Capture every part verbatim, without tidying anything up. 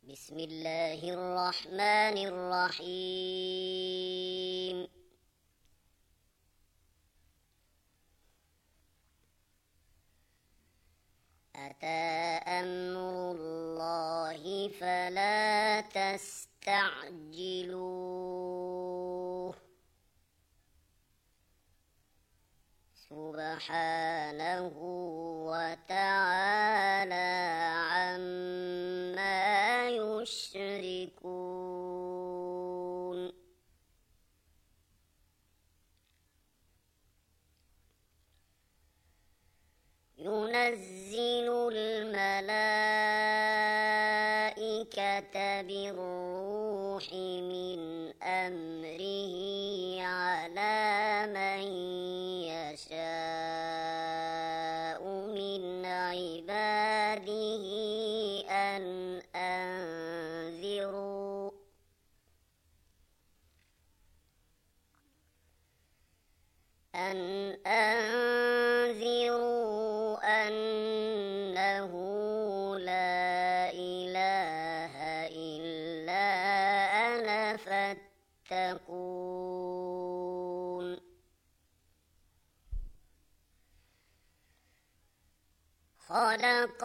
بسم الله الرحمن الرحيم. أتى أمر الله فلا تستعجلوه سبحانه وتعالى عما يشركون. ينزل الملائكة بالروح من أمره على من يشاء من عباده أن أنذروا أن أنذروا أنه لا إله إلا أنا فاتقون. خلق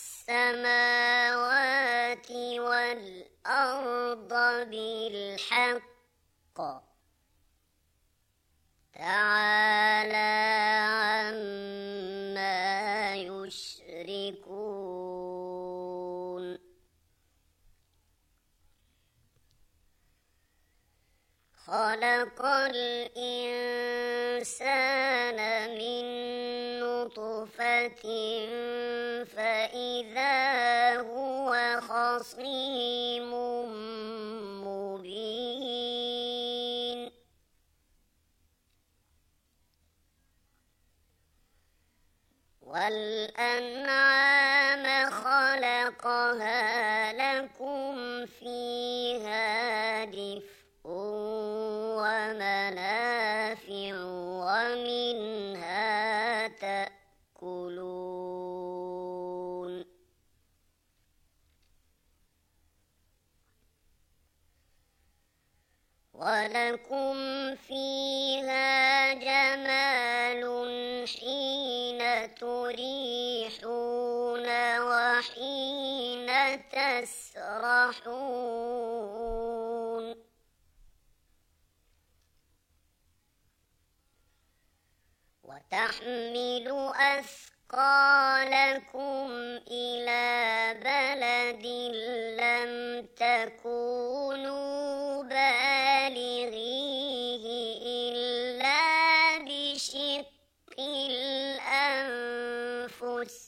السماوات والأرض بالحق تعالى عما يشركون. خلق الإنسان من نطفة فإذا هو خصيم مبين. والأنعام خلقها لكم فيها دفء ومنافع ومنها تأكلون. ولكم فيها جمال حين تريحون وحين تسرحون. وتحمل أثقالكم إلى بلد لم تكونوا بالغيه إلا بشق الأنفس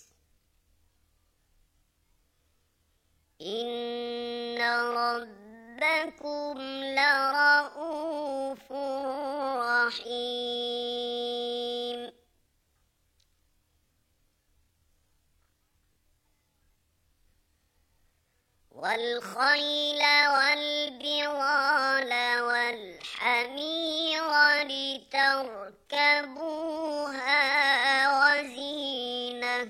إن ربكم لرؤوف رحيم. والخيل والبغال والحمير لتركبوها وزينة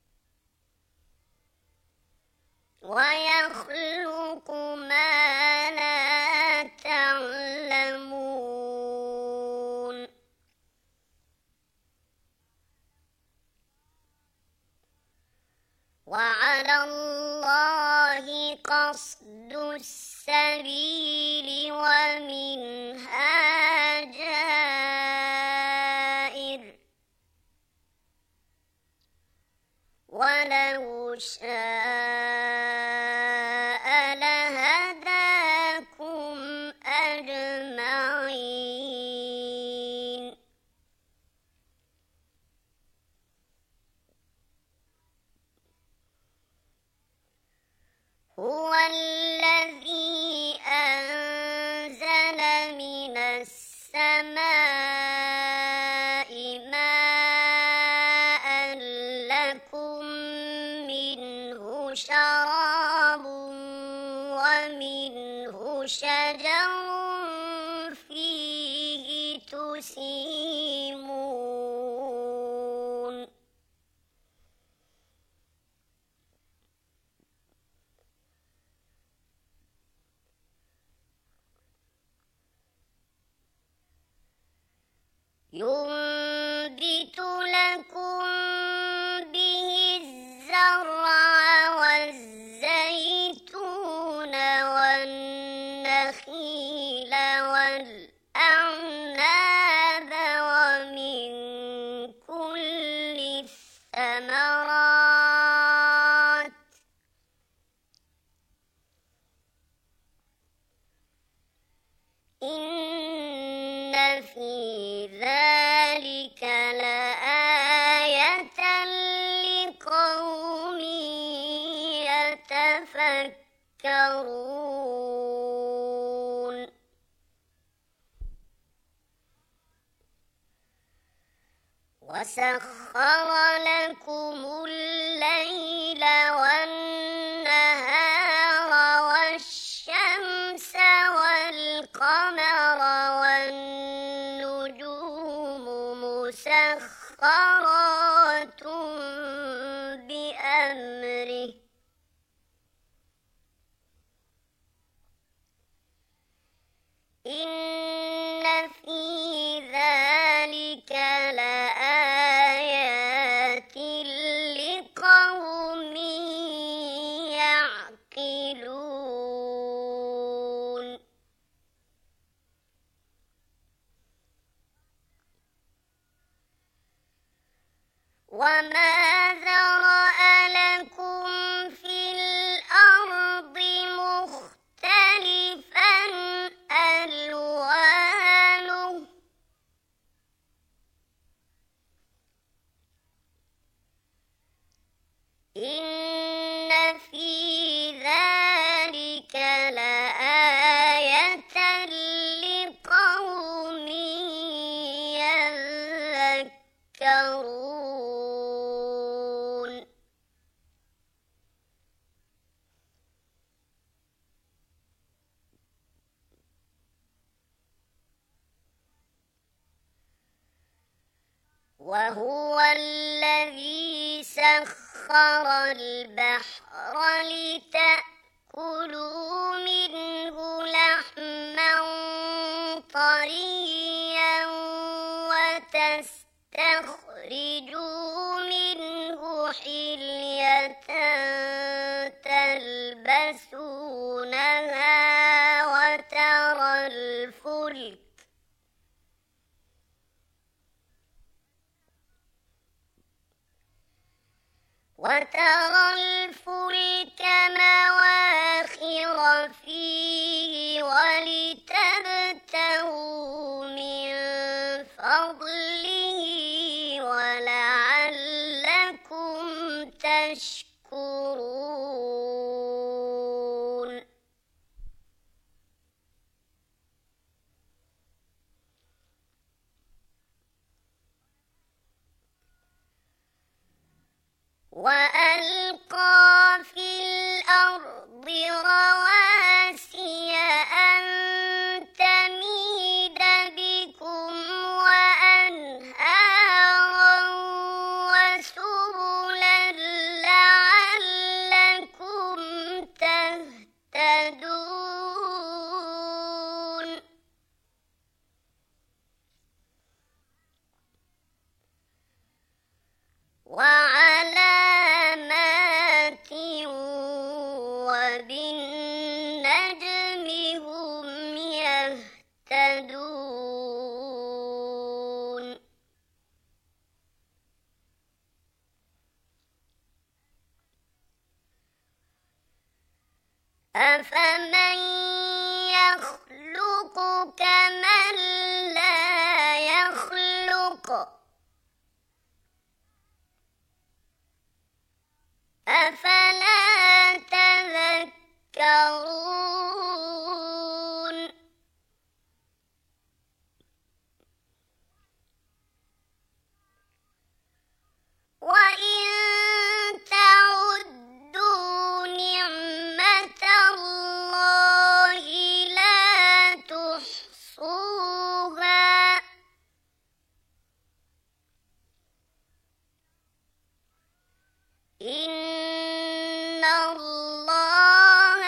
ويخلق ما لا تعلمون. وعلى الله قصد السبيل ومنها جائر ولو شاء لهداكم أجمعين. هو الذي أنزل من السماء ماء لكم منه شراب ومنه شجر فيه تسيمون. في ذلك لآية لقوم يتفكرون وسخر لكم الليل والنهار والشمس والقمر والنجوم مسخرات بأمره إن في ذلك لآيات لقوم يعقلون وما ذرأ لكم في الأرض مختلفا ألوانه إن في ذلك لآية لقوم يذكرون وهو الذي سخر البحر لتأكلوا منه لحما طريا وتستخرجوا منه حلية تلبسونها وترى الفلك وترى الفلك مواخر فيه ولتبتغوا من فضله ولعلكم تشكرون وألقى في الأرض رواسي أن تميد بكم وأنهارا وسبلا لعلكم تهتدون وعلامات وبالنجم هم يهتدون أفمن يخلق كمن لا يخلق أفلا تذكرون وإن تعدوا نعمة الله لا تحصوها إن الله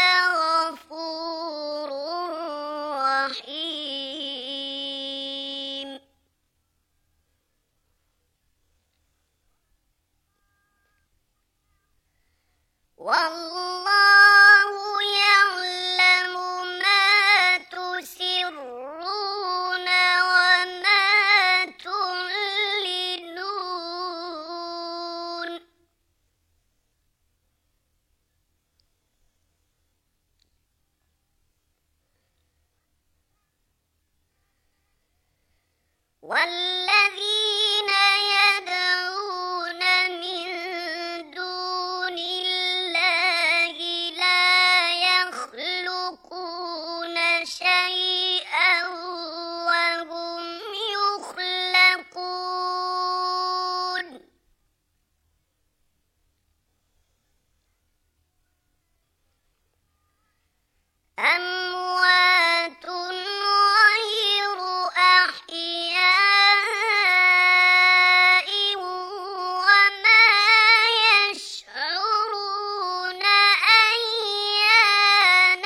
لغفور رحيم والله يعلم ما تسرون وما تعلنون والذين يدعون من دون الله لا يخلقون شيئا وهم يخلقون أموات غير أحياء وما يشعرون أيان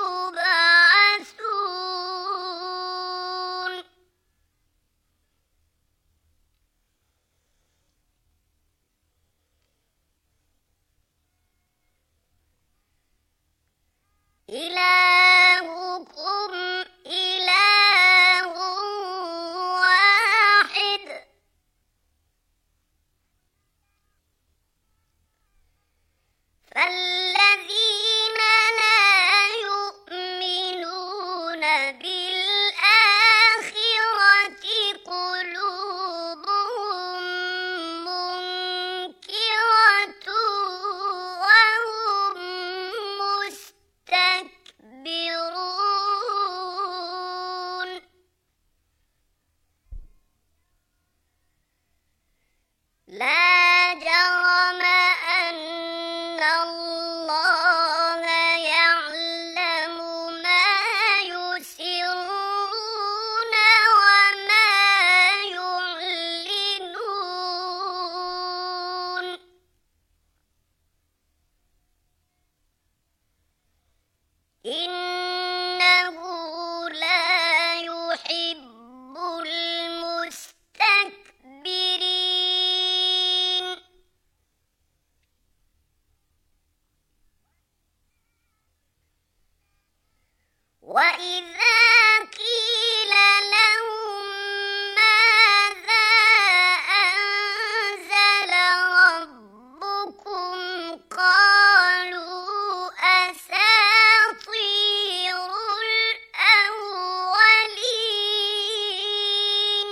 يبعثون إلهكم إله واحد فالذين لا يؤمنون بالآخرة قلوبهم منكرة وهم مستكبرون لا جرم أن الله يعلم ما يسرون وما يعلنون إنه لا يحب المستكبرين وإذا قيل لهم ماذا أنزل ربكم قالوا أساطير الأولين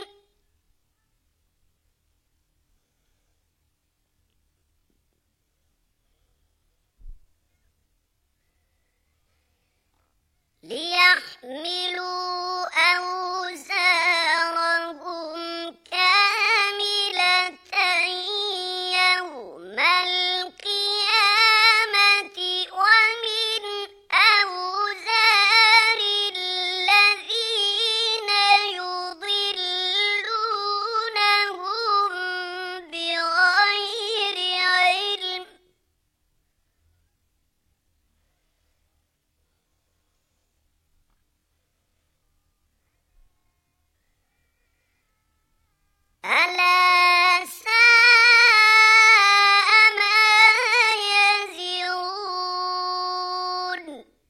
ليحملوا أوزارهم كاملة يوم القيامة ومن أوزار الذين يضلونهم بغير علم ألا ساء ما يزرون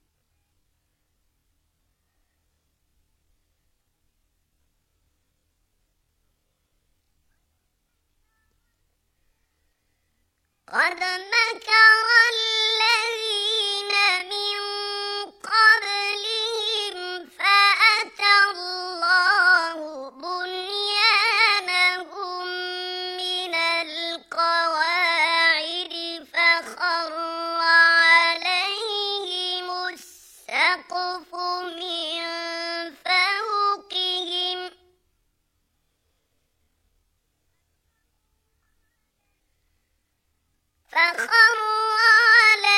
قد مكر الذين من قبلهم فأتى الله بنيانهم من القواعد فخر عليهم السقف من فوقهم فخر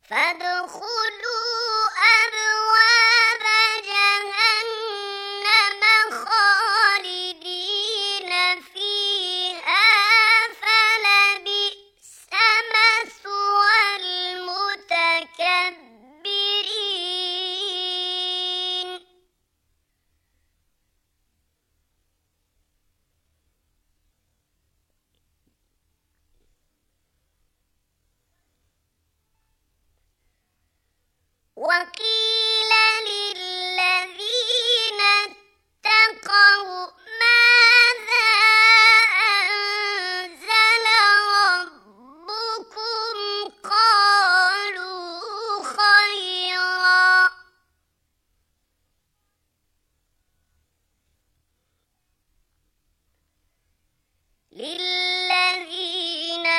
فادخلوا أبواب جهنم خالدين فيها فلبئس مثوى المتكبرين. وقيل للذين اتقوا ماذا أنزل ربكم قالوا خيرا. للذين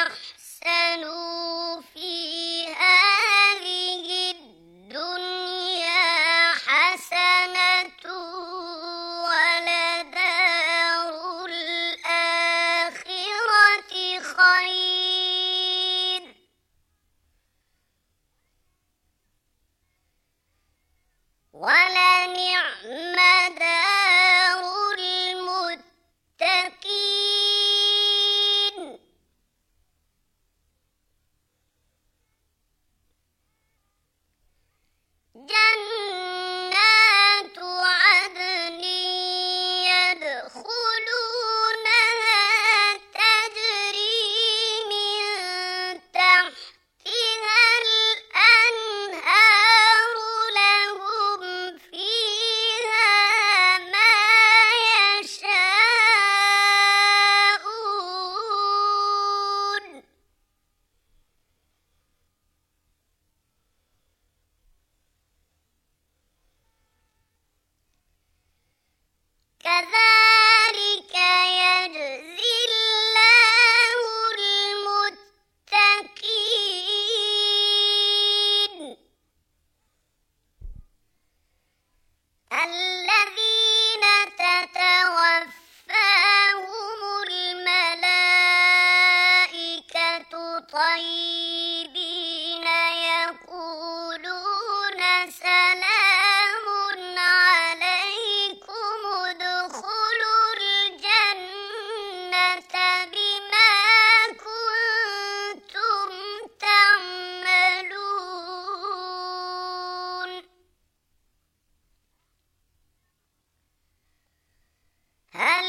أحسنوا في هذه الدنيا حسنة ولدار الآخرة خير ولنعم دار المتقين. جنات عدن يدخلونها تجري من تحتها الأنهار لهم فيها ما يشاءون. كذلك يجزي الله المتقين الذين تتوفاهم الملائكة طيبين يقولون سلام عليكم ادخلوا الجنة بما كنتم تعملون. هل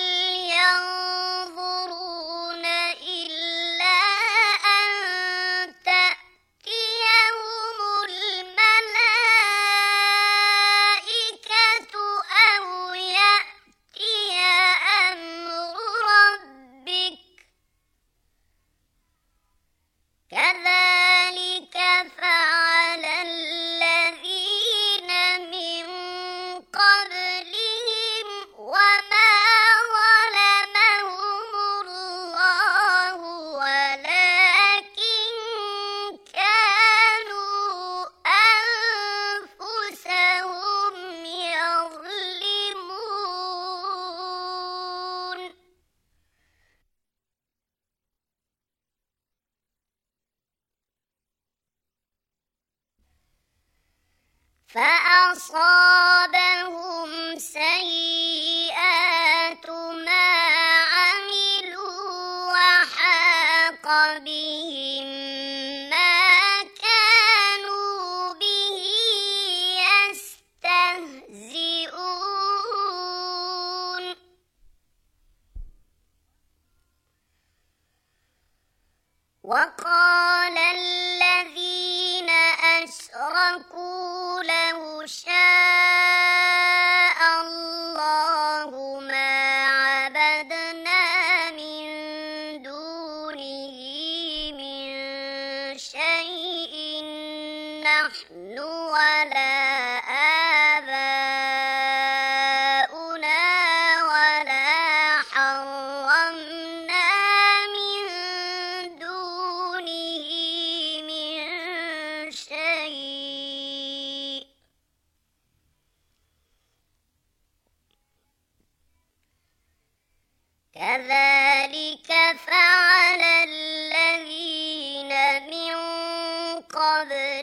ينظرون إلا أن تأتيهم الملائكة أو يأتي أمر ربك كذلك فعل الذين من قبلهم وما ظلمهم الله ولكن كانوا أنفسهم يظلمون. فأصابهم سيئات ما عملوا وحاق بهم ما كانوا به يستهزئون. وقال الذين أشركوا لو شاء الله ما عبدنا من دونه من شيء نحن ولا آباؤنا ولا حرمنا من دونه من شيء كذلك فعل الذين من قبل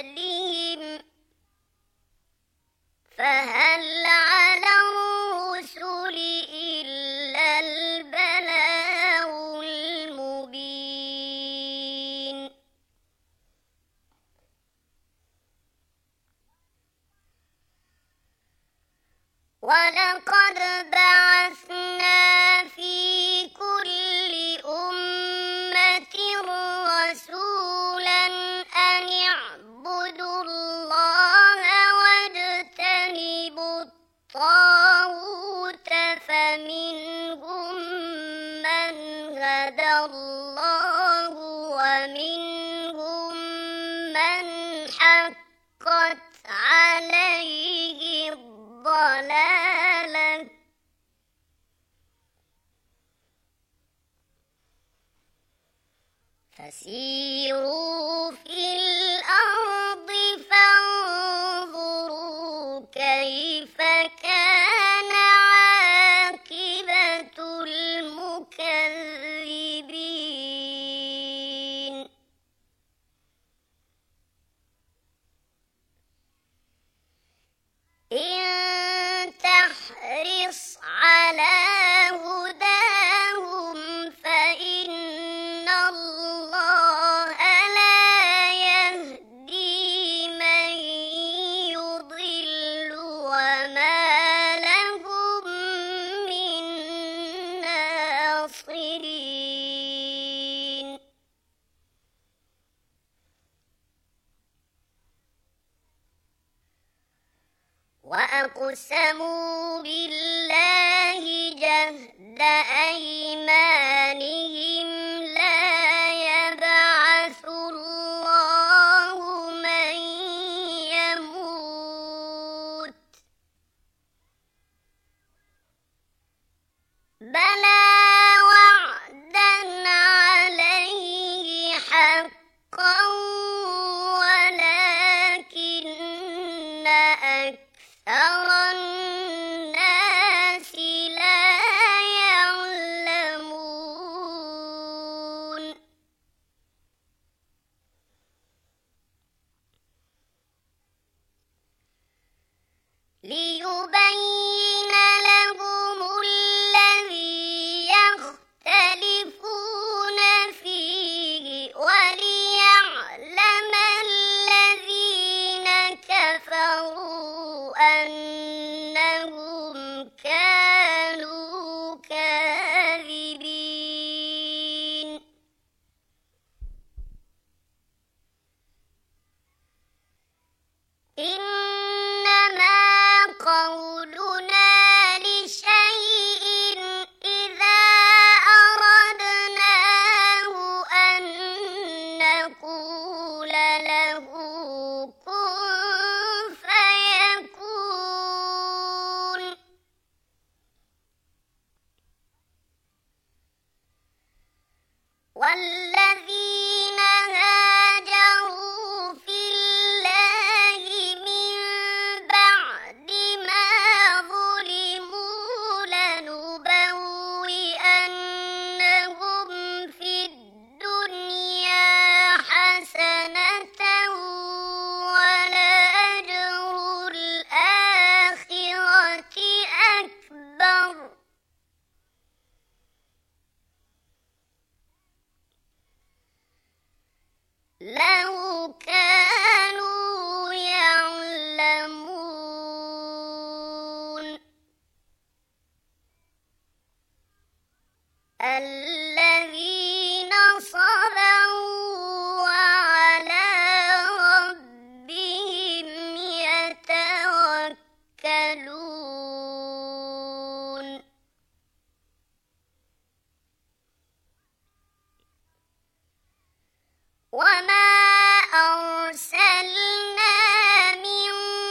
هدى الله ومنهم من حقت عليه الضلالة فسيروا في الأرض فانظروا كيف كان عاقبة المكذبين إن تحرص على هداهم فإن الله لا يهدي من يضل وما لهم من ناصرين وأقسموا بالله جهد أيمانهم لا يبعث الله من يموت بلى وعدا عليه حقا ولكن أكثر الناس لا يعلمون ليبين لهم الذي يختلفون فيه وليعلم الذين كفروا أنهم كانوا كاذبين إنما قولنا لشيء إذا أردناه أن نقول له كن فيكون والذين هاجروا في الله من بعد ما ظلموا لنبوئنهم في الدنيا حسنة ولأجر الآخرة أكبر لو كانوا يعلمون الذين صبروا وعلى ربهم يتوكلون وما أرسلنا من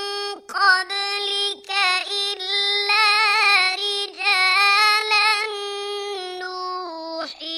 قبلك إلا رجالا نوحي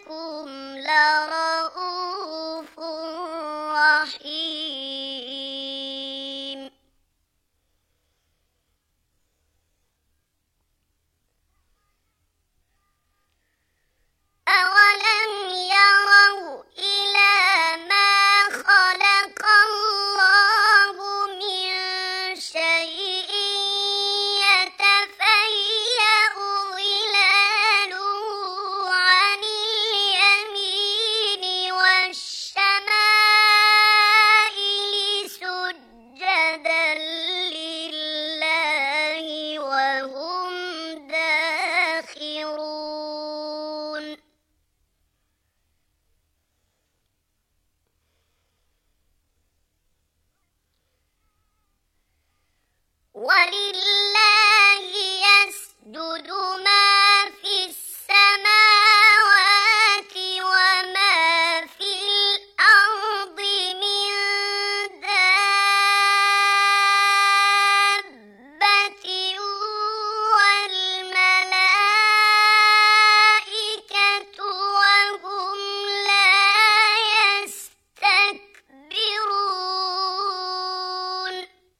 إنكم لرؤوف رحيم أولم يروا إلى ما خلق الله من شيء يتفيأ ظلاله عن اليمين والشمائل سجدا لله وهم داخرون ولله يسجد ما في السماوات وما في الأرض من دابة والملائكة وهم لا يستكبرون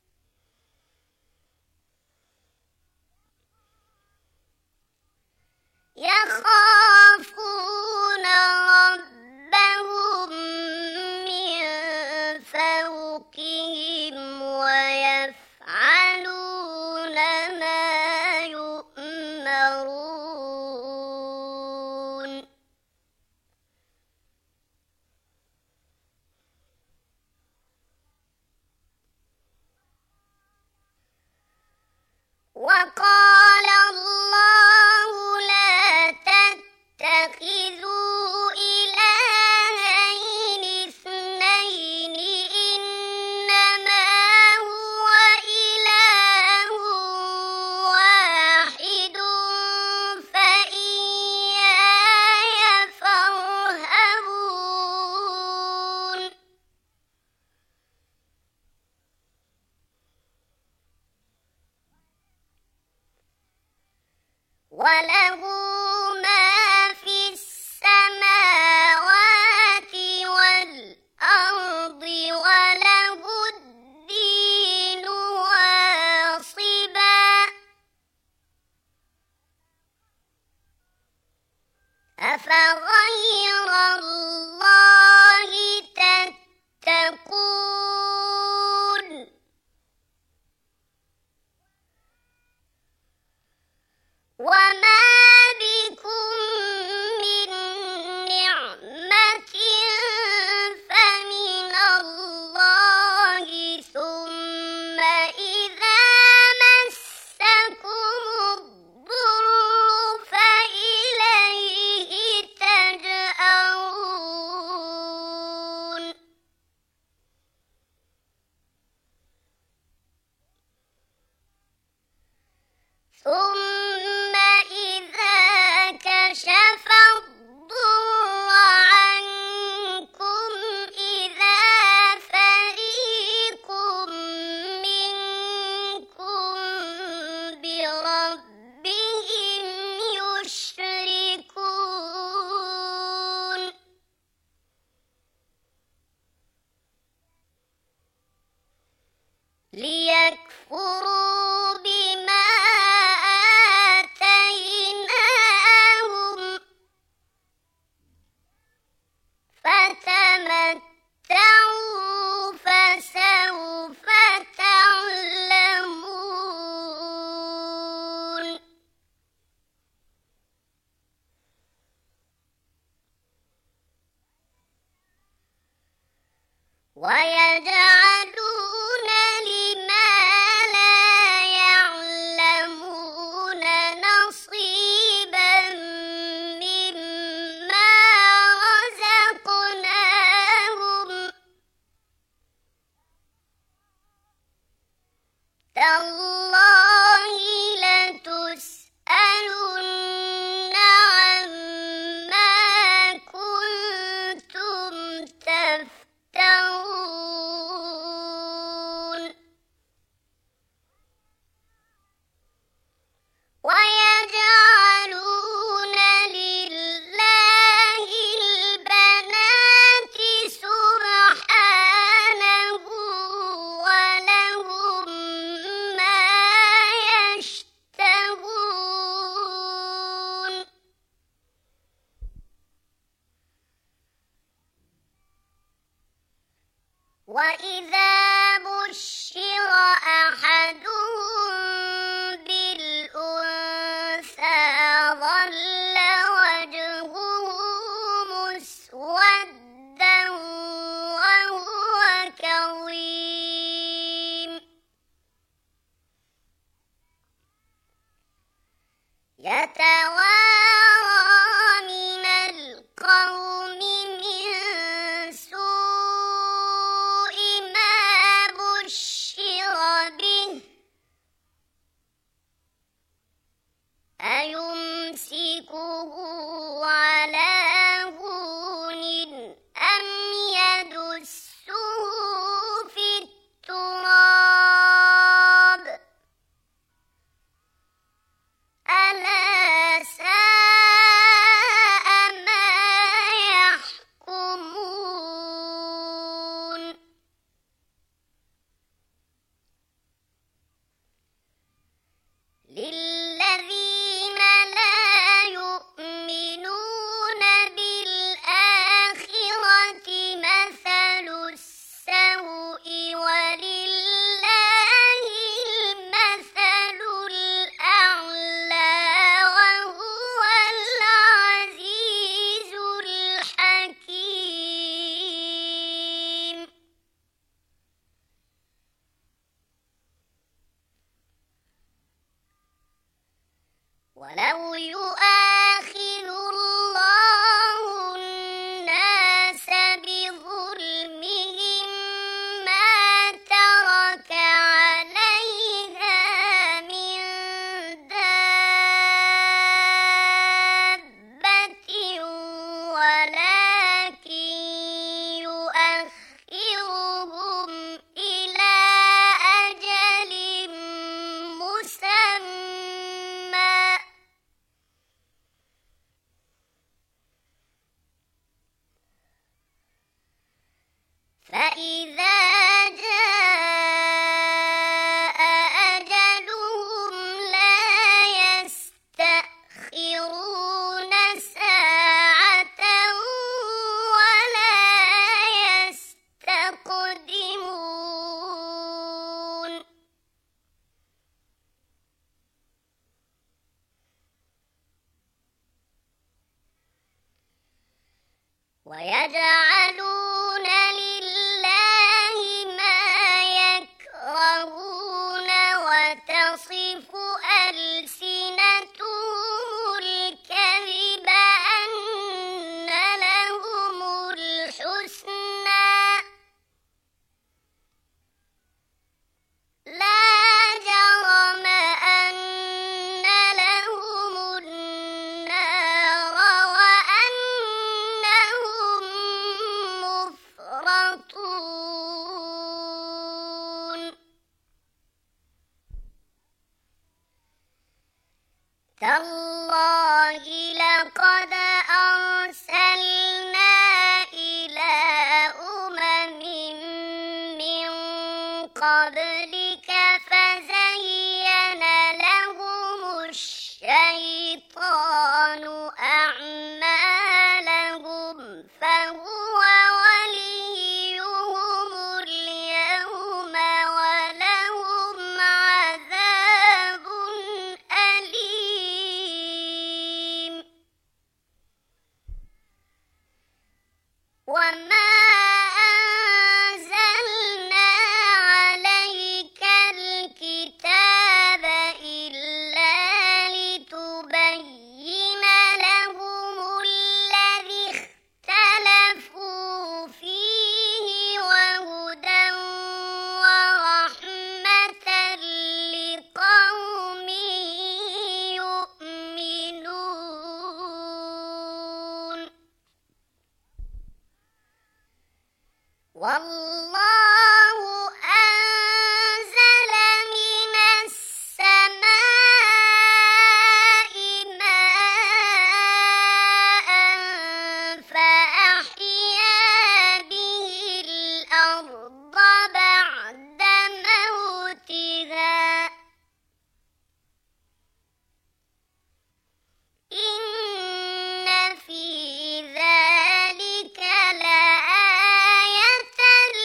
يخافون ربهم من فوقهم ويفعلون ما يؤمرون وقال الله لا تتخذوا إلهين اثنين إنما هو إله واحد فإياي فارهبون وله ما في السماوات والأرض وله الدين واصبا أفغير الله تتقون وما بكم من نعمة فمن الله ثم إذا مسكم الضر فإليه تجأرون ثم إذا كشف الضر عنكم إذا فريق منكم بربهم يشركون ليكفروا بما آتيناهم فتمتعوا فسوف تعلمون ويجعلون لما لا يعلمون نصيبا مما رزقناهم تالله لتسألن عما كنتم تفترون وإذا بشر أحدهم بالأنثى ظل وجهه مسودا وهو كظيم يتوارى من القوم من سوء ما بشر به أيمسكه على هون أم يدسه في التراب ألا ساء ما يحكمون للذين لا يؤمنون بالآخرة مثل السوء ولله المثل الأعلى وهو العزيز الحكيم ولو يؤاخذ الله الناس بظلمهم ما ترك عليها من دابة ولكن يؤخرهم إلى أجل مسمى فإذا جاء أجلهم لا يستأخرون ساعة ولا يستقدمون ويجعلون لله ما يكرهون وتصف ألسنتهم الكذب أن لهم الحسنى لا جرم أن لهم النار وأنهم مفرطون تالله لقد أرسلنا إلى أمم من قبلك فزين لهم الشيطان أعمالهم فهو وليهم اليوم ولهم عذاب أليم وما أنزلنا عليك الكتاب إلا لتبين لهم الذي اختلفوا فيه وهدى ورحمة لقوم يؤمنون والله أنزل من السماء ماء فأحيا به الأرض بعد موتها إن في ذلك لآية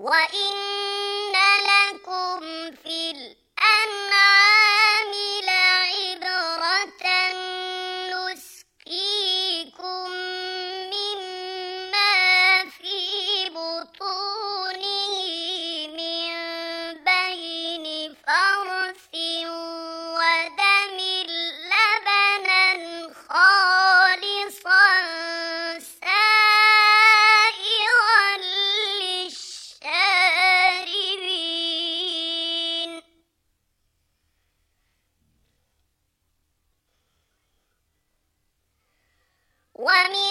وإن لكم في الأنعام لعبرة نسقيكم مما في بطونه من بين فرث ودم لبنا خالصا سائغا للشاربين ومن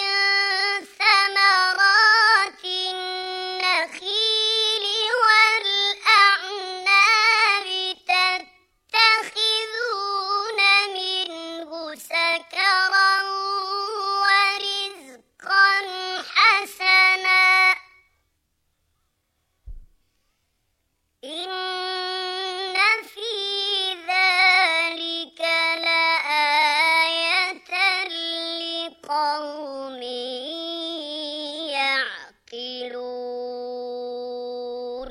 ثمرات النخيل والأعناب تتخذون منه سكرا ورزقا حسنا إن في ذلك لآية لقوم يعقلون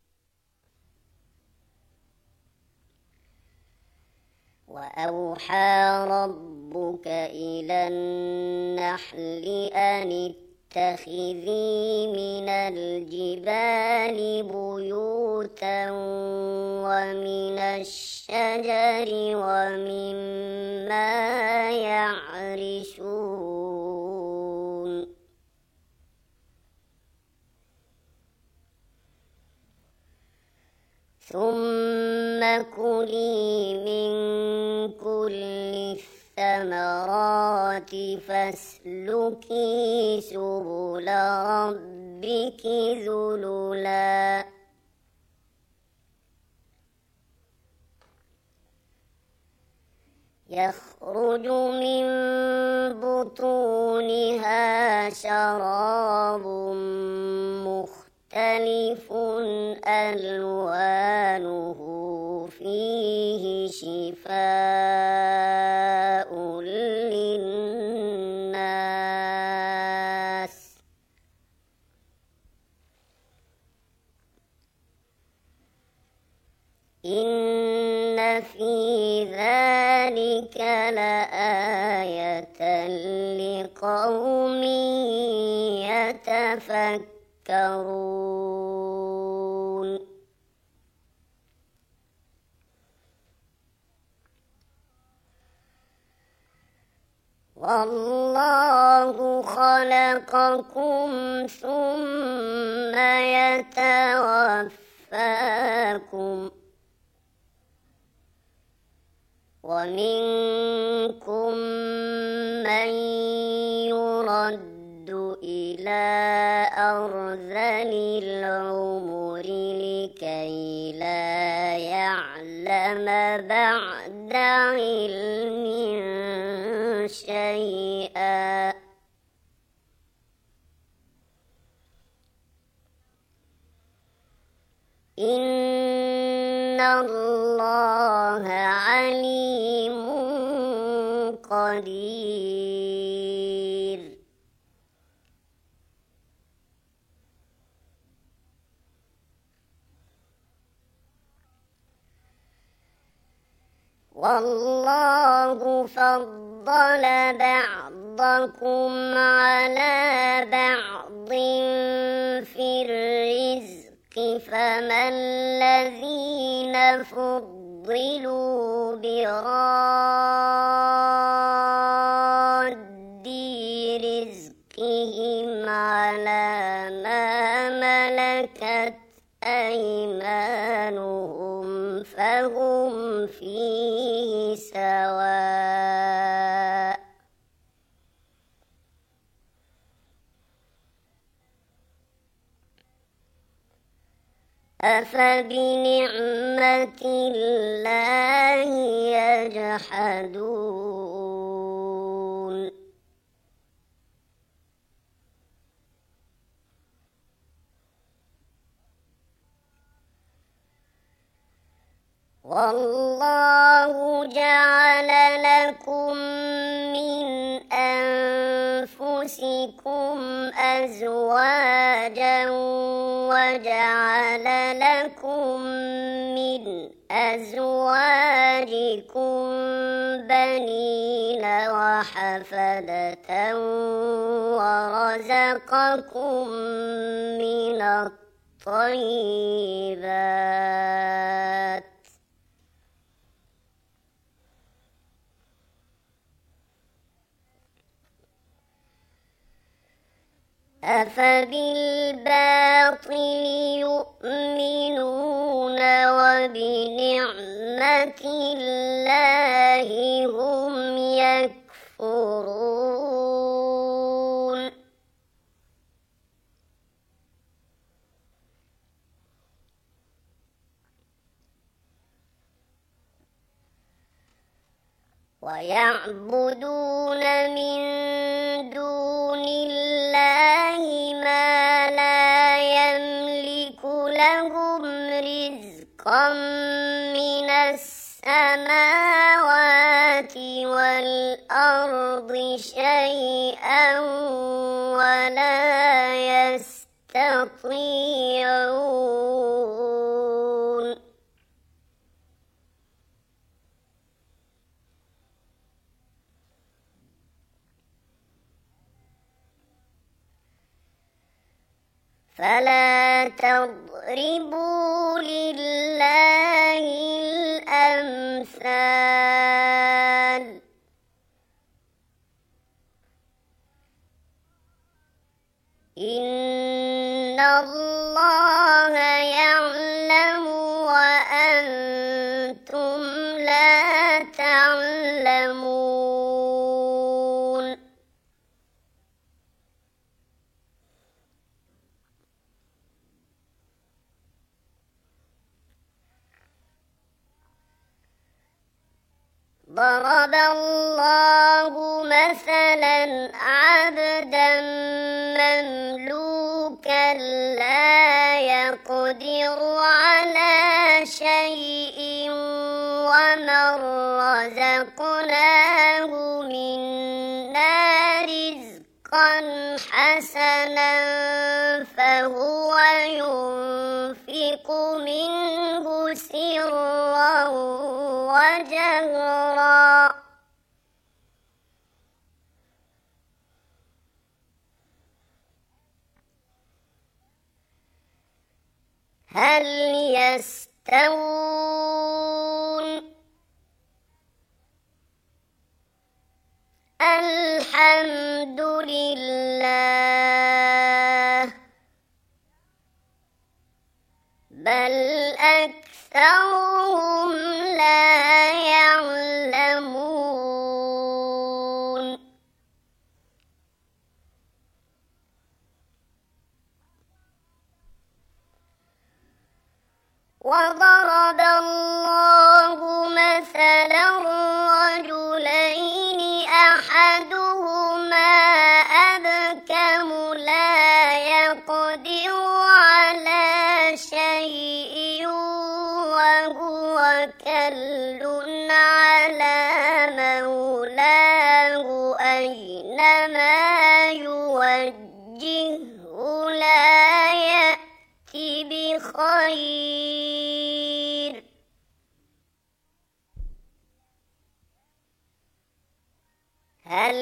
وأوحى ربك إلى النحل أن اتخذي من الجبال بيوتا ومن الشجر ومما يعرشون ثم كلي من كل الثمرات فاسلكي سبل ربك ذللا يخرج من بطونها شراب مختلف ألوانه فيه شفاء للناس إن في ذلك لآية لقوم يتفكرون والله خلقكم ثم يتوفاكم ومنكم من يرد إلى أرذل العمر لكي لا يعلم بعد علم شيئا إن الله عليم قدير والله فضل بعضكم على بعض في الرزق فما الذين فضلوا براد رزقهم على ما ملكت أيمانهم فهم فيه سواء أفبنعمة الله يجحدون والله جعل لكم من أنفسكم أزواجا وجعل لكم من أزواجكم بنين وحفدة ورزقكم من الطيبات أفبالباطل يؤمنون وبنعمة الله هم يكفرون ويعبدون من دون الله ما لا يملك لهم رزقا من السماوات والأرض شيئا ولا يستطيعون فلا تضربوا لله الأمثال إن الله يعلم وأنتم لا تعلمون ضرب الله مثلا عبدا مملوكا لا يقدر على شيء ومن رزقناه منا رزقا حسنا فهو ينفق منه سرا وجهرا هل يستوون الحمد لله بل أكثرهم لا يعلمون وضرب الله مثلا رجلين أحدهما أبكم لا يقدر على شيء وهو كل على مولاه أينما يوجهه لا يأتي بخير هل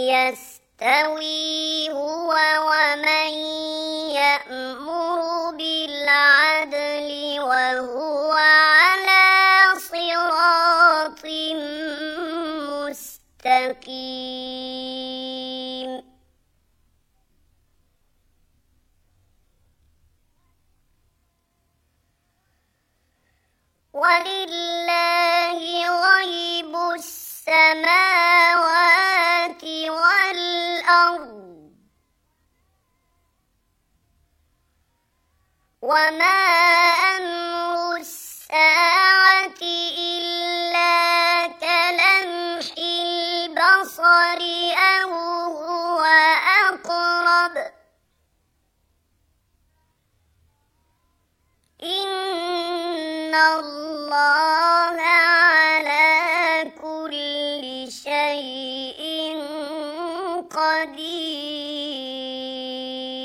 يستوي هو ومن يأمر بالعدل وهو على صراط مستقيم ولله غيب السماوات والأرض وما أمر الساعة إلا كلمح البصر أو هو أقرب إن الله على كل شيء قدير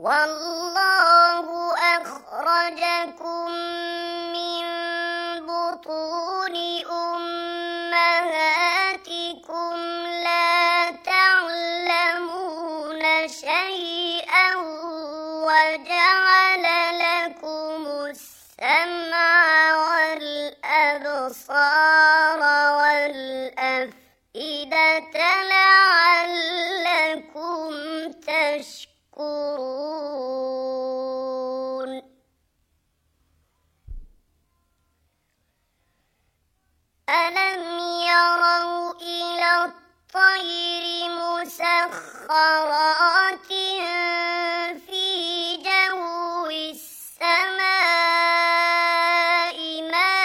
والله أخرجكم من بطون أمهاتكم لا تعلمون شيئا وجعل لكم السمع والأبصار والأفئدة لعلكم تشكرون. ألم يروا إلى الطير مسخرات في جو السماء ما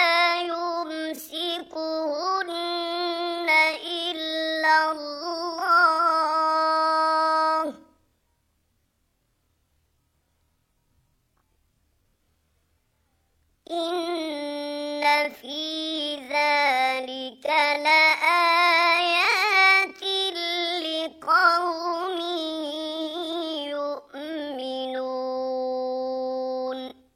يمسكهن إلا الله إن في ذلك لآيات لقوم يؤمنون.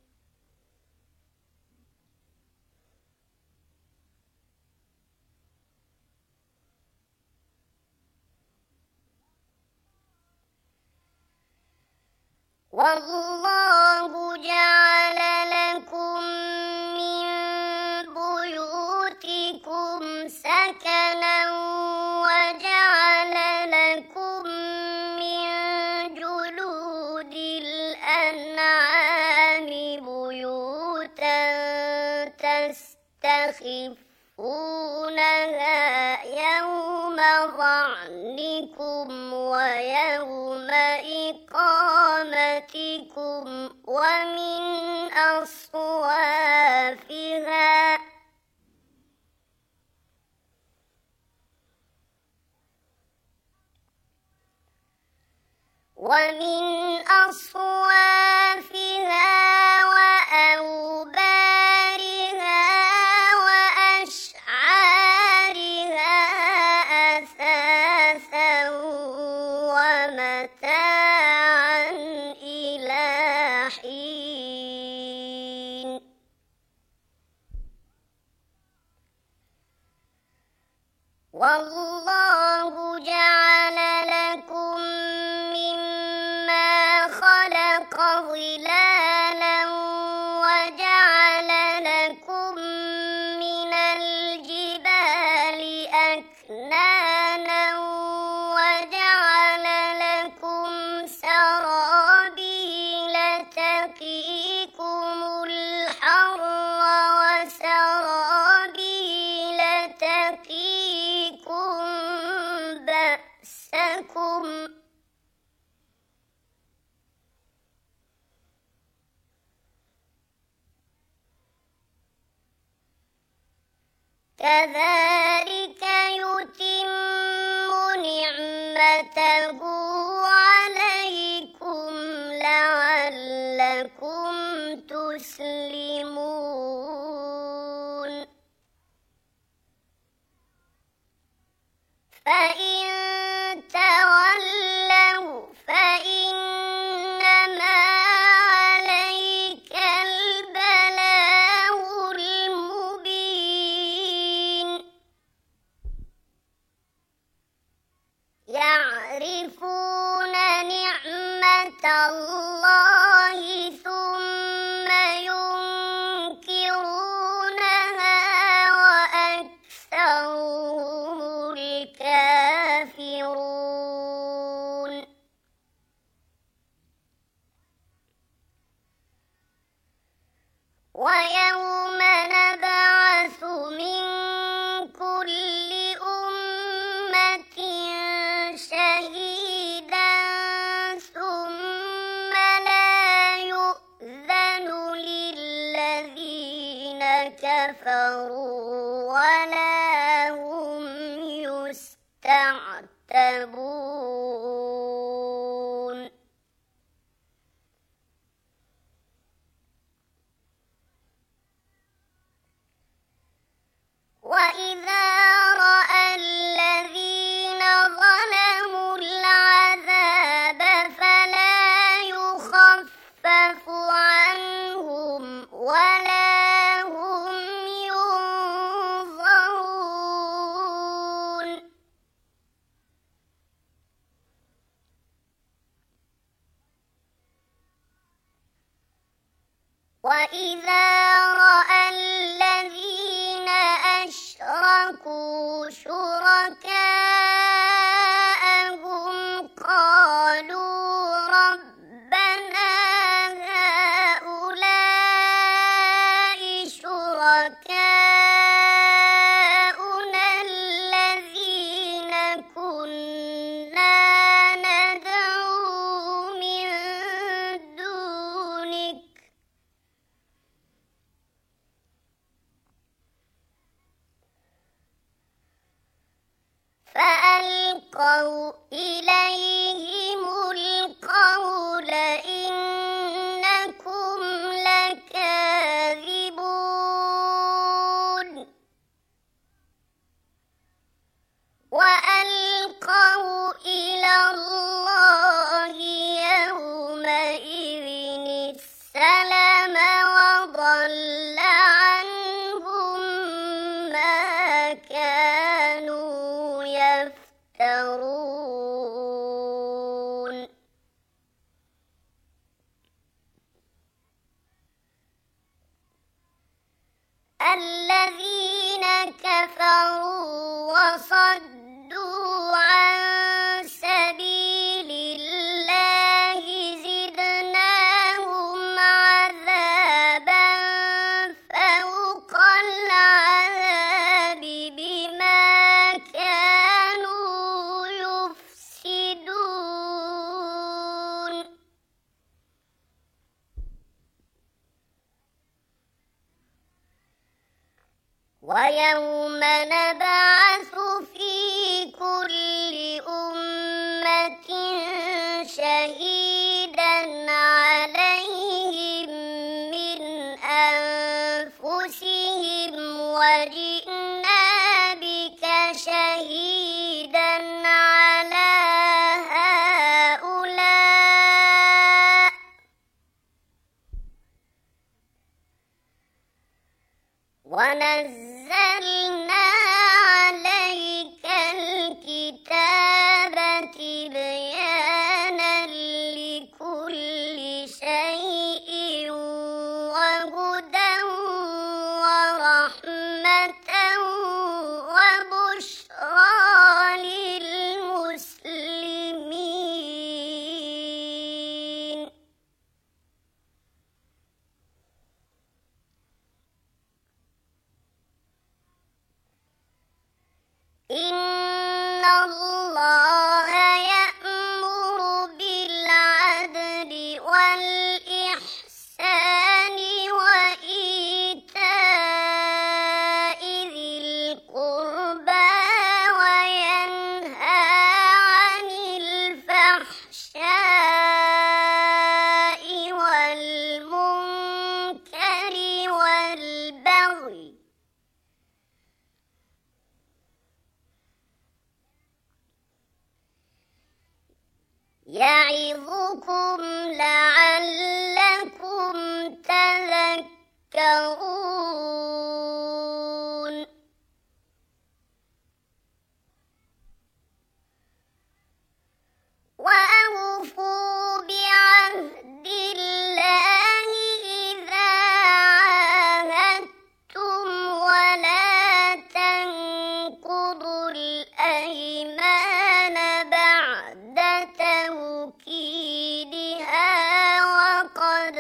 والله جعل لكم من بيوتكم سكنا وجعل لكم من جلود الأنعام بيوتا تستخفونها يوم ظعنكم ويوم إقامتكم ومن أصوافها ومن أصوافها وأوبارها وأشعارها أثاثا ومتاعا إلى حين. والله جعل لكم مما خلق ظلالا وجعل لكم من الجبال أكنانا وجعل لكم سرابيل تقيكم الحر وسرابيل تقيكم بأسكم كذلك يتم نعمته عليكم لعلكم تسلمون. فإن تولوا فإنما عليك البلاغ المبين. يعرفون نعمة الله ثم ينكرونها وأكثرهم الكافرون. ويوم نبعث من كل أمة شهيدا ثم لا يؤذن للذين كفروا ولا هم يستعتبون. وإذا رأى الذين ظلموا العذاب فلا يخاف ولا هم ينظرون وإذا رأى الذين أشركوا شركاءهم قالوا ربنا هؤلاء شركاؤنا الذين كنا ندعو من دونك فألقوا إليهم القول إنكم لكاذبون وألقوا إلى الله يومئذ السلم وضل عنهم ما كانوا يفترون الذين كفروا وصدوا عن سبيل الله زدناهم عذابا فوق العذاب بما كانوا يفسدون ويوم نبعث في كل أمة شهيدا عليهم من أنفسهم وجئنا بك شهيدا على هؤلاء ونزلنا عليك الكتاب تبيانا لكل شيء وهدى ورحمة وبشرى للمسلمين إن الله يأمر بالعدل والإحسان وإيتاء ذي القربى وينهى عن الفحشاء والمنكر والبغي يعظكم لعلكم تذكرون وأوفوا بعهد الله إذا عاهدتم ولا تنقضوا الأيمان بعد توكيدها وقد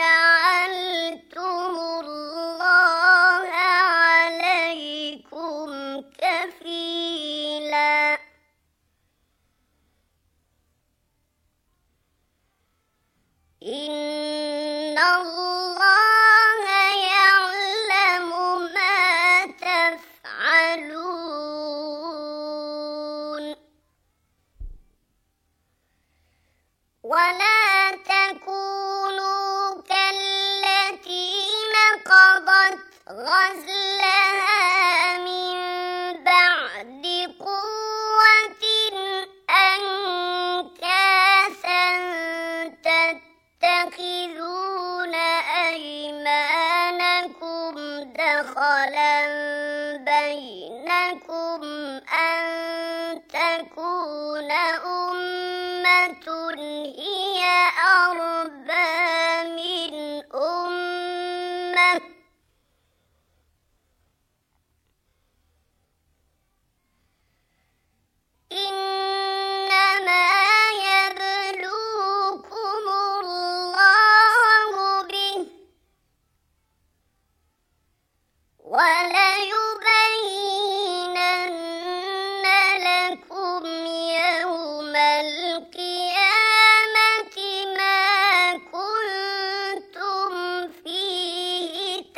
جعلتم الله عليكم كفيلا إن الله يعلم ما تفعلون ولا تكونوا كالتي نقضت غزلها من بعد قوة أنكاثا تتخذون أيمانكم دخلا بينكم أن تكون أمة هي أربى من أمة إنما يبلوكم الله به وليبينن لكم يوم القيامة ما كنتم فيه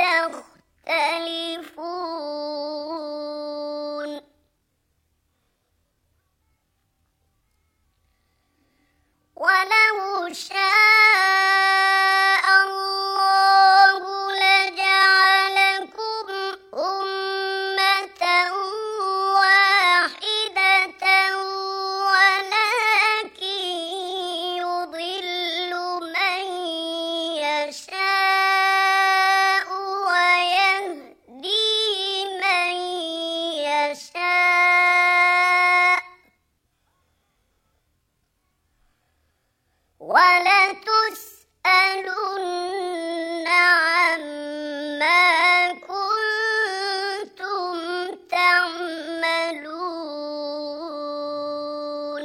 تختلفون ولو شاء الله لجعلكم أمة واحدة ولكن يضل من يشاء ويهدي من يشاء ولتسألن عما كنتم تعملون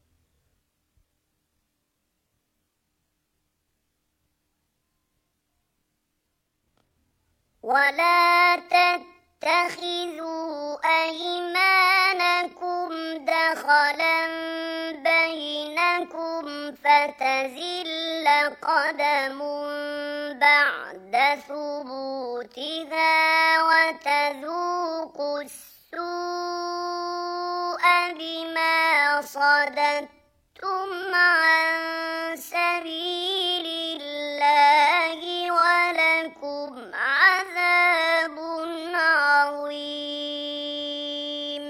ولا تتخذوا أيمانكم دخلا بينكم فتزل قدم بعد ثبوتها وتذوقوا السوء بما صددتم عن سبيل الله ولكم عذاب عظيم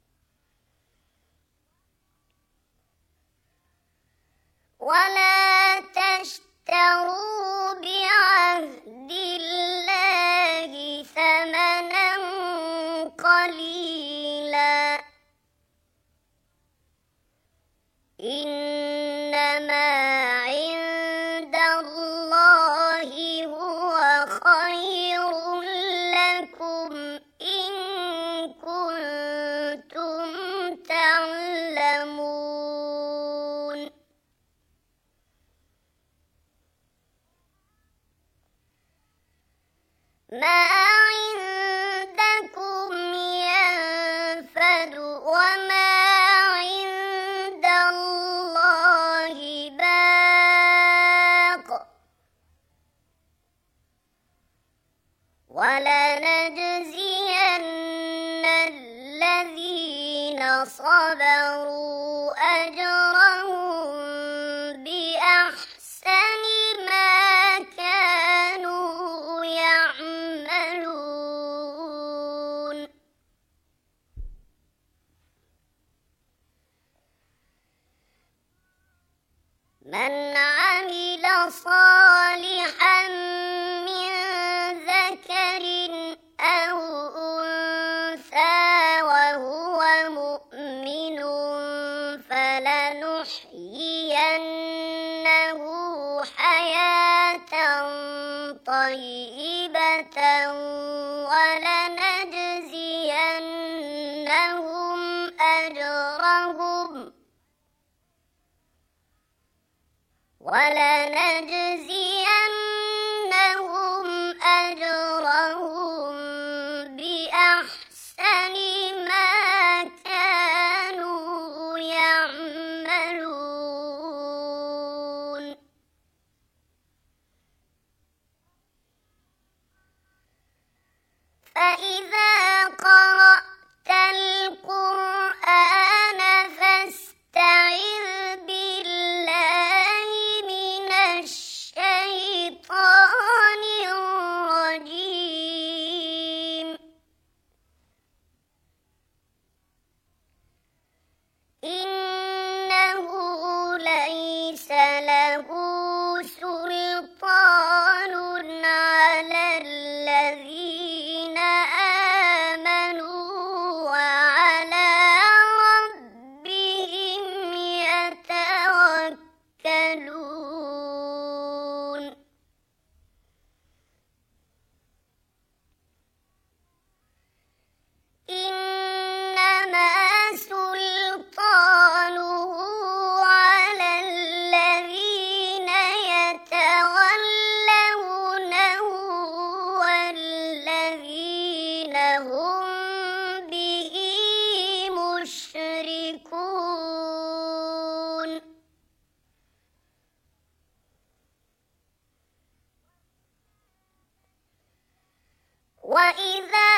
ولا تشتروا بعهد الله ثمنا قليلا إنما عند الله هو خير لكم إن كنتم تعلمون ما عندكم ينفد وما عند الله باق ولنجزين الذين صبروا أجرهم بأحسن ما كانوا يعملون من عمل صالحا من ذكر أو أنثى وهو مؤمن فلنحيينه حياة طيبة ولنجزينهم أجرهم ولنجزينهم أجرهم بأحسن ما كانوا يعملون فإذا قرأت القرآن فاستعذ بالله من الشيطان وإذا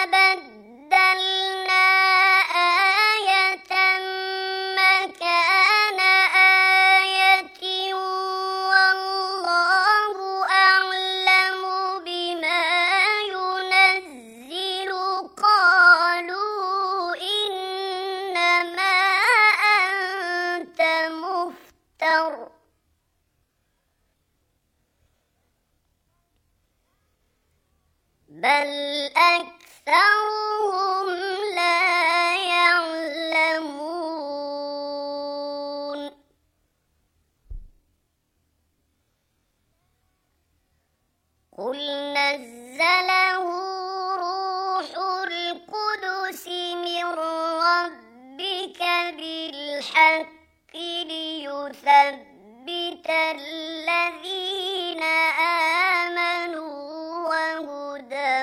بدلنا آية مكان آية والله أعلم بما ينزل قالوا إنما أنت مفتر بل أكثرهم لا يعلمون قل نزله روح القدس من ربك بالحق ليثبت الذين آمنوا وهدى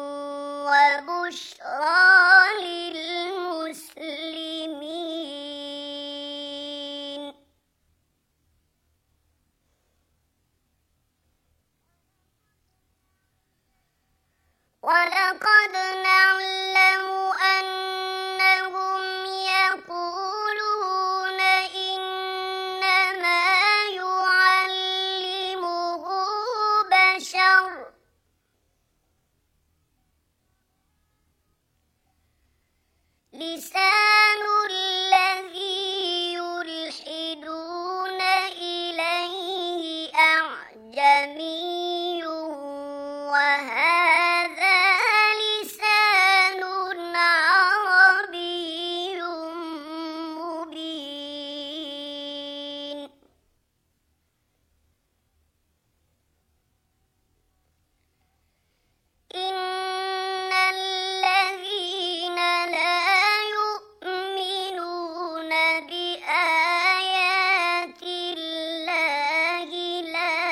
وبشرى للمسلمين ولقد نعلم أنهم يقولون إنما يعلمه بشر لسان الذي يلحدون إليه أعجمي وهذا لسان عربي مبين إن الذين لا يؤمنون بآيات الله لا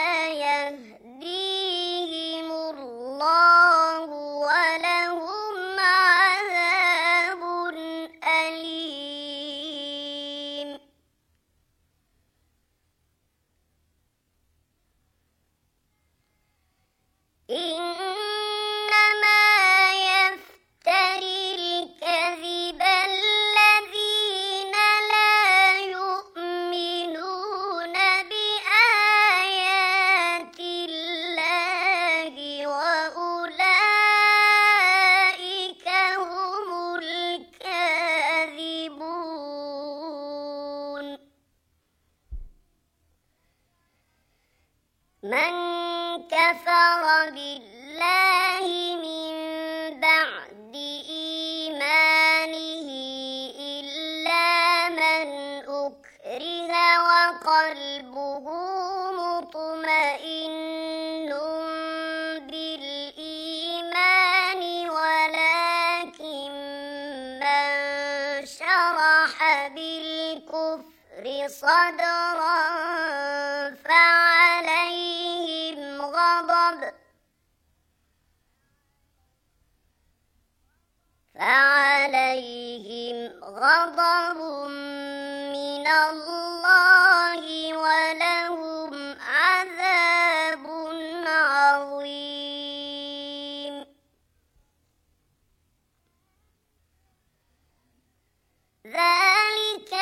يهديهم الله ولهم عذاب أليم إنما يفتري الكذب الذين لا يؤمنون بآيات الله وأولئك هم الكاذبون من كفر بالله من بعد إيمانه إلا من أكره وقلبه مطمئن بالإيمان ولكن من شرح بالكفر صدرا فعليهم غضب فعليهم غضب من الله ولهم عذاب عظيم ذلك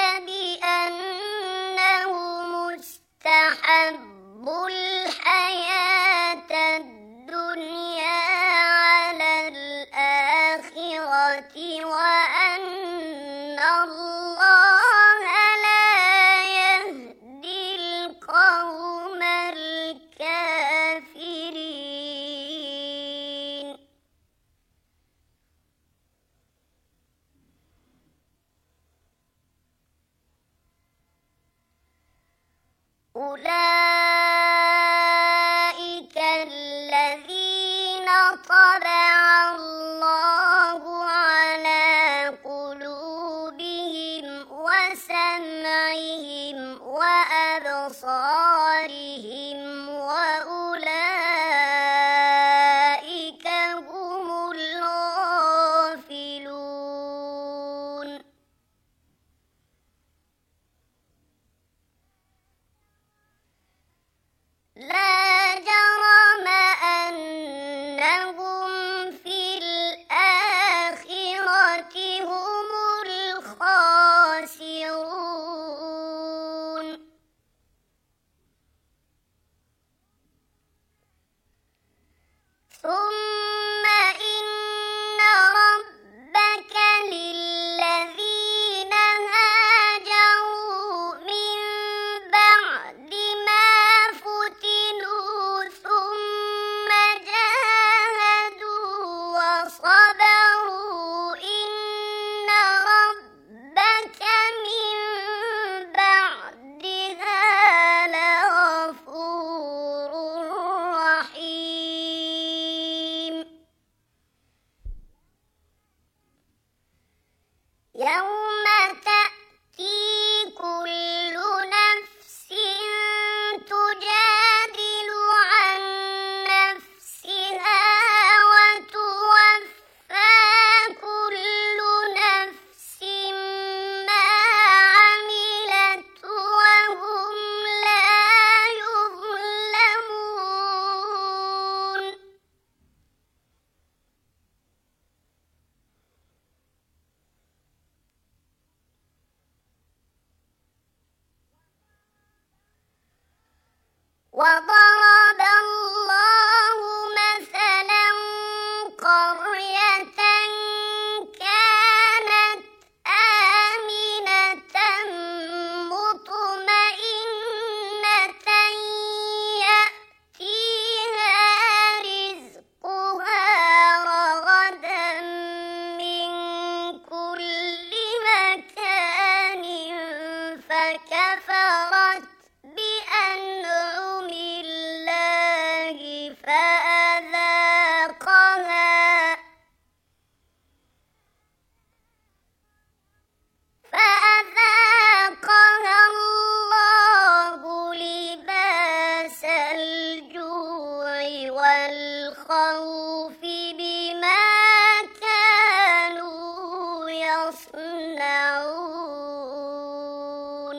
بأنه مستحب الحياة الدنيا على الآخرة وأن الله لا يهدي القوم الكافرين أولئك الذين طبع الله على قلوبهم وسمعهم وأبصارهم وأولئك هم الغافلون لا جرم أنهم في يوم تأتي كل نفس تجادل عن نفسها وتوفى كل نفس ما عملت وهم لا يظلمون وضرب الله مثلا قرية كانت آمنة مطمئنة يأتيها رزقها رغدا من كل مكان فكفرت بأنعم الله فأذاقها فأذاقها الله لباس الجوع والخوف بما كانوا يصنعون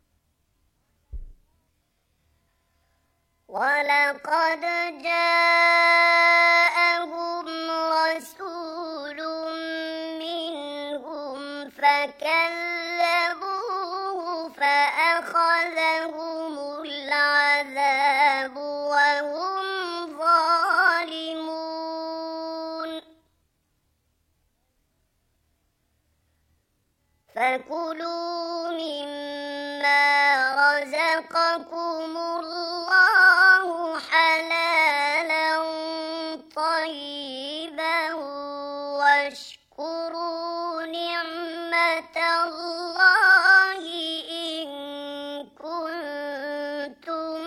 ولقد جاءهم رسول منهم فكذبوه فأخذهم العذاب وهم ظالمون فكلوا مما رزقكم الله حلالا طيبا واشكروا نعمة الله إن كنتم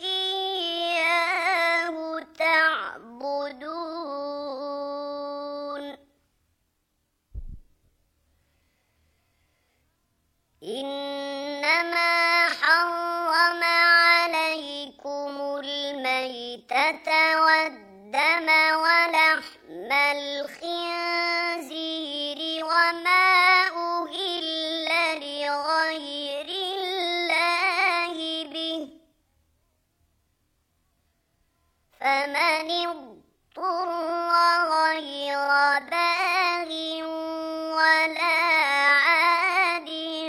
إياه تعبدون إنما حرم عليكم الميتة والدم ولحم الخنزير وما أهل لغير الله به فمن اضطر غير باغ ولا عاد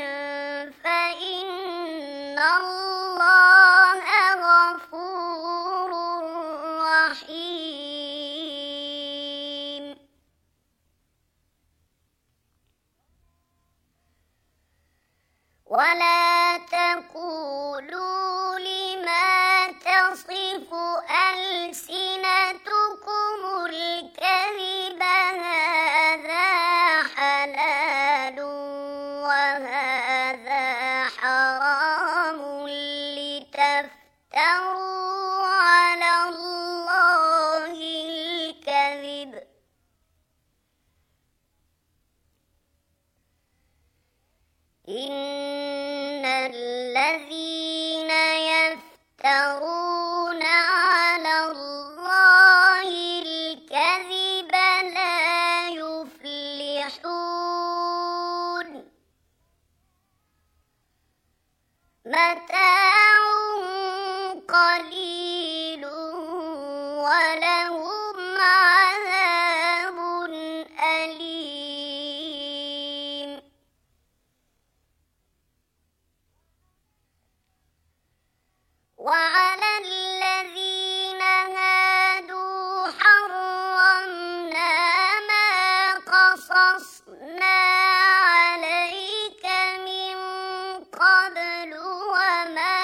فإن الله غفور رحيم ولا تقولوا لما تصف ألسنتكم الكذب هذا حلال وهذا حرام لتفتروا على الله الكذب إن الذين يفترون على الله الكذب لا يفلحون متاع قليل ولهم عذاب أليم وعلى الذين هادوا حرمنا ما قصصنا عليك من قبل وما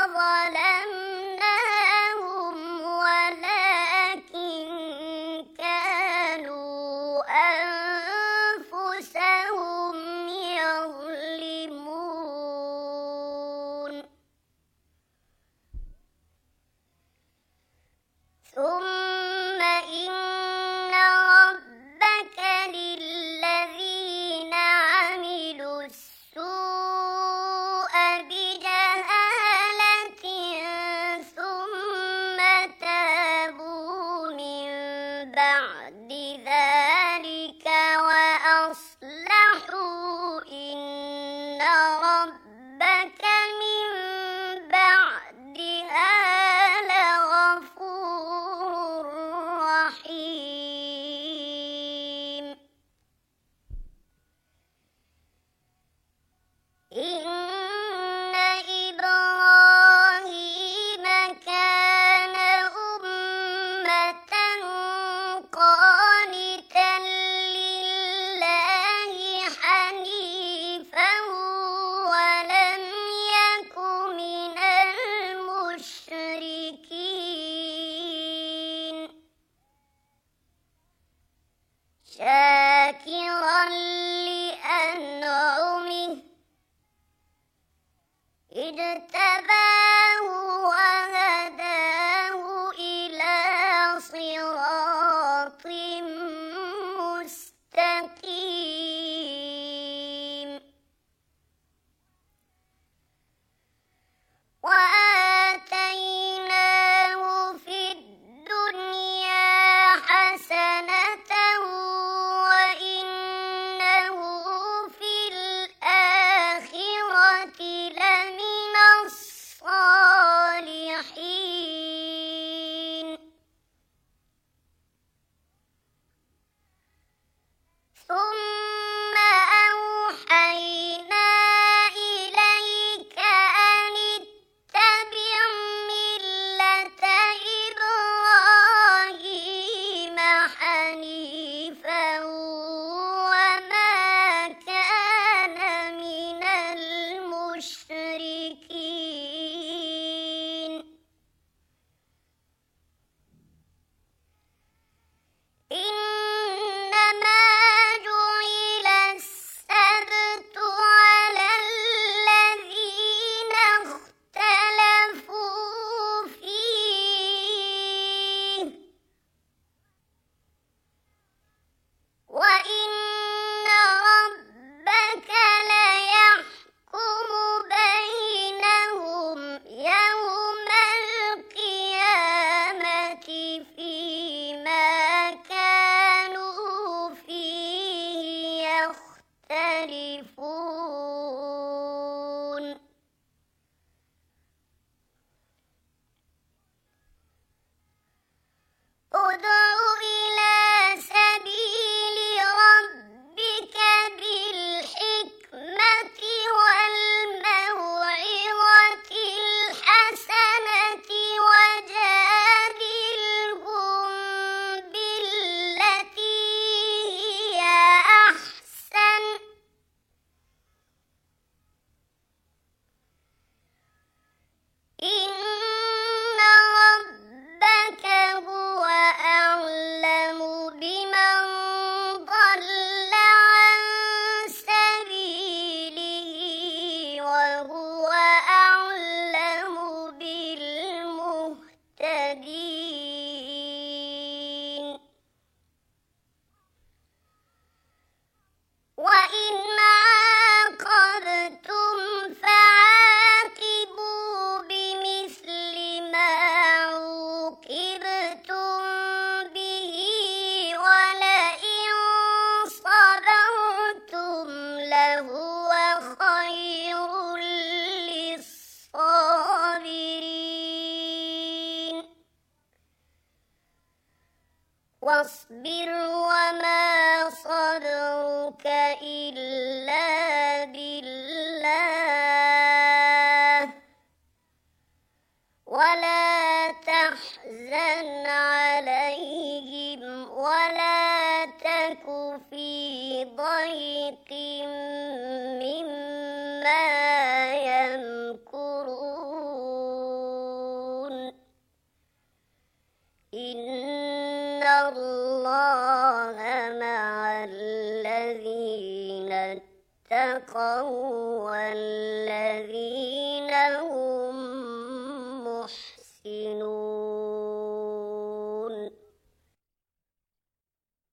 ظلمناهم ولكن كانوا أنفسهم يظلمون ثم إن ربك للذين عملوا بعد ذلك وأصلحوا إن ربك من بعدها لغفور رحيم. إن إبراهيم كان أمة قانتا لله حنيفا ولم يك من المشركين شاكرا لأنعمه اجتباه وهداه إلى صراط مستقيم. وآتيناه في الدنيا حسنة وإنه في الآخرة لمن الصالحين. ثم أوحينا إليك أن اتبع ملة إبراهيم حنيفا وما كان من المشركين. إنما جعل السبت على الذين اختلفوا فيه وإن ربك ليحكم بينهم يوم القيامة فيما كانوا فيه يختلفون. ادع إلى سبيل ربك بالحكمة والموعظة الحسنة وجادلهم بالتي هي أحسن إن ربك هو أعلم بمن ضل عن سبيله وهو أعلم بالمهتدين. وإن عاقبتم فعاقبوا بمثل ما عوقبتم به ولئن صبرتم لهو خير للصابرين. واصبر وما صبرك إلا بالله ولا تحزن عليهم ولا تك في ضيق مما يمكرون. إن الله مع الذين اتقوا والذين